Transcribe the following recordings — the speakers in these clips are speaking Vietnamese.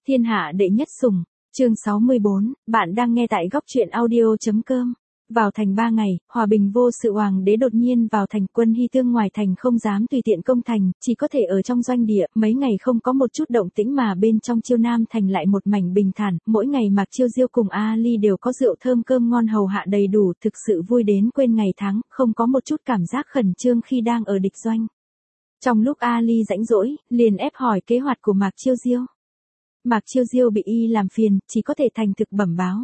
Thiên hạ đệ nhất sủng, chương 64, bạn đang nghe tại góc truyện audio.com. Vào thành 3 ngày, hòa bình vô sự, hoàng đế đột nhiên vào thành, quân Hy Tương ngoài thành không dám tùy tiện công thành, chỉ có thể ở trong doanh địa, mấy ngày không có một chút động tĩnh mà bên trong Chiêu Nam thành lại một mảnh bình thản, mỗi ngày Mạc Chiêu Diêu cùng Ali đều có rượu thơm cơm ngon hầu hạ đầy đủ, thực sự vui đến quên ngày tháng, không có một chút cảm giác khẩn trương khi đang ở địch doanh. Trong lúc Ali rãnh rỗi, liền ép hỏi kế hoạch của Mạc Chiêu Diêu. Mạc Chiêu Diêu bị y làm phiền, chỉ có thể thành thực bẩm báo.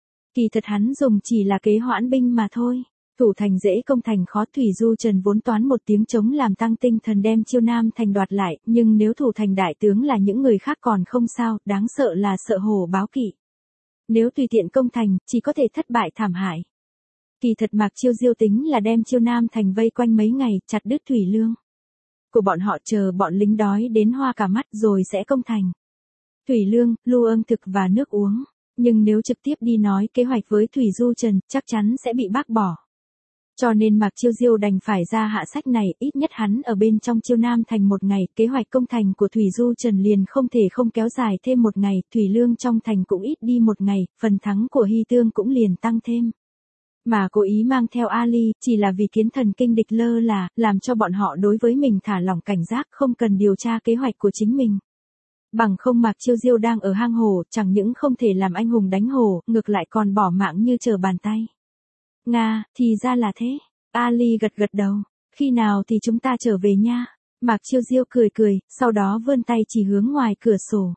Kỳ thật hắn dùng chỉ là kế hoãn binh mà thôi. Thủ thành dễ công thành khó, Thủy Du Trần vốn toán một tiếng chống làm tăng tinh thần đem Chiêu Nam thành đoạt lại, nhưng nếu thủ thành đại tướng là những người khác còn không sao, đáng sợ là sợ hổ báo kỵ. Nếu tùy tiện công thành, chỉ có thể thất bại thảm hại. Kỳ thật Mạc Chiêu Diêu tính là đem Chiêu Nam thành vây quanh mấy ngày, chặt đứt thủy lương của bọn họ, chờ bọn lính đói đến hoa cả mắt rồi sẽ công thành. Thủy lương, lưu ương thực và nước uống. Nhưng nếu trực tiếp đi nói kế hoạch với Thủy Du Trần, chắc chắn sẽ bị bác bỏ. Cho nên Mạc Chiêu Diêu đành phải ra hạ sách này, ít nhất hắn ở bên trong Chiêu Nam thành một ngày, kế hoạch công thành của Thủy Du Trần liền không thể không kéo dài thêm một ngày, thủy lương trong thành cũng ít đi một ngày, phần thắng của Hy Tương cũng liền tăng thêm. Mà cố ý mang theo Ali, chỉ là vì kiến thần kinh địch lơ là, làm cho bọn họ đối với mình thả lỏng cảnh giác, không cần điều tra kế hoạch của chính mình. Bằng không Mạc Chiêu Diêu đang ở hang hổ, chẳng những không thể làm anh hùng đánh hổ, ngược lại còn bỏ mạng như trở bàn tay. Nga, thì ra là thế. Ali gật gật đầu. Khi nào thì chúng ta trở về nha? Mạc Chiêu Diêu cười cười, sau đó vươn tay chỉ hướng ngoài cửa sổ.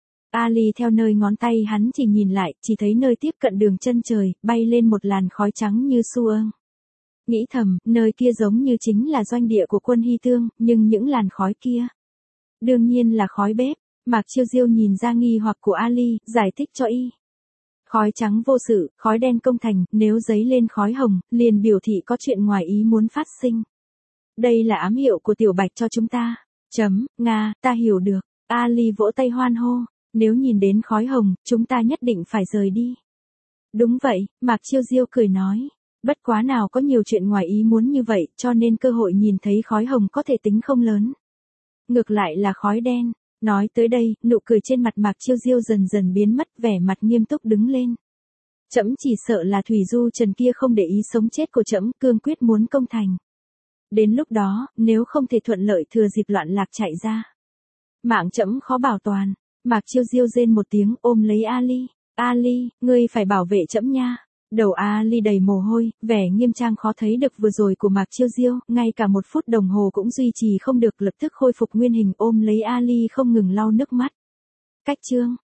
Ali theo nơi ngón tay hắn chỉ nhìn lại, chỉ thấy nơi tiếp cận đường chân trời, bay lên một làn khói trắng như su ương. Nghĩ thầm, nơi kia giống như chính là doanh địa của quân Hy Tương, nhưng những làn khói kia đương nhiên là khói bếp. Mạc Chiêu Diêu nhìn ra nghi hoặc của Ali, giải thích cho y. Khói trắng vô sự, khói đen công thành, nếu giấy lên khói hồng, liền biểu thị có chuyện ngoài ý muốn phát sinh. Đây là ám hiệu của Tiểu Bạch cho chúng ta. Nga, ta hiểu được. Ali vỗ tay hoan hô. Nếu nhìn đến khói hồng, chúng ta nhất định phải rời đi. Đúng vậy, Mạc Chiêu Diêu cười nói. Bất quá nào có nhiều chuyện ngoài ý muốn như vậy, cho nên cơ hội nhìn thấy khói hồng có thể tính không lớn. Ngược lại là khói đen. Nói tới đây, nụ cười trên mặt Mạc Chiêu Diêu dần dần biến mất, vẻ mặt nghiêm túc đứng lên. Trẫm chỉ sợ là Thủy Du Trần kia không để ý sống chết của trẫm, cương quyết muốn công thành. Đến lúc đó, nếu không thể thuận lợi thừa dịp loạn lạc chạy ra, mạng trẫm khó bảo toàn. Mạc Chiêu Diêu rên một tiếng, ôm lấy Ali. Ali, ngươi phải bảo vệ trẫm nha. Đầu Ali đầy mồ hôi, vẻ nghiêm trang khó thấy được vừa rồi của Mạc Chiêu Diêu, ngay cả 1 phút đồng hồ cũng duy trì không được, lập tức khôi phục nguyên hình, ôm lấy Ali không ngừng lau nước mắt. Cách chương